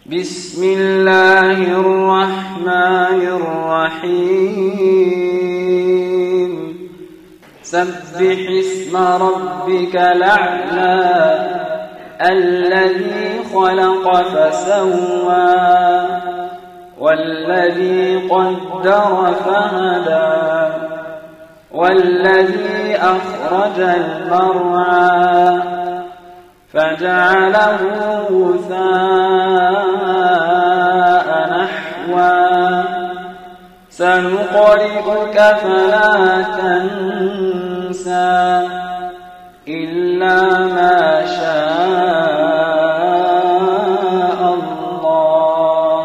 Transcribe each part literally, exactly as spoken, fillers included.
بسم الله الرحمن الرحيم سبح اسم ربك الأعلى الذي خلق فسوى والذي قدر فهدى والذي أخرج المرعى فجعله غثاء نحوا سنقرئك فلا تنسى إلا ما شاء الله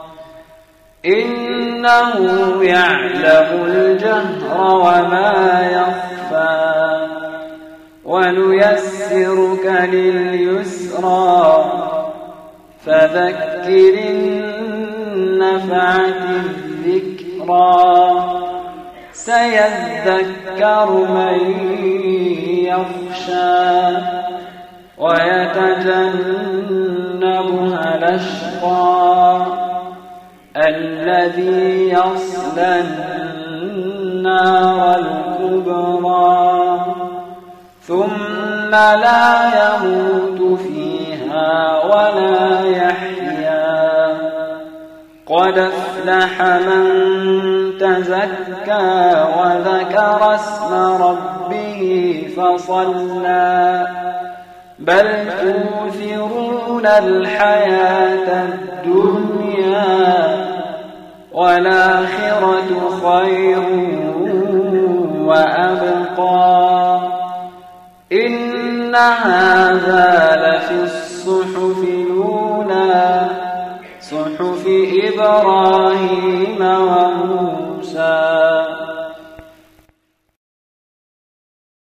إنه يعلم الجهر وما يخفى ونيسرك لليسرى فذكر النفعة الذكرى سيذكر من يخشى ويتجنبها الأشقى الذي يصلى النار الكبرى ثم لا يموت فيها ولا يحيا قد أفلح من تزكى وذكر اسم ربه فصلى بل تؤثرون الحياة الدنيا والآخرة خير وأبقى إن هذا لفي الصحف الأولى صحف إبراهيم وموسى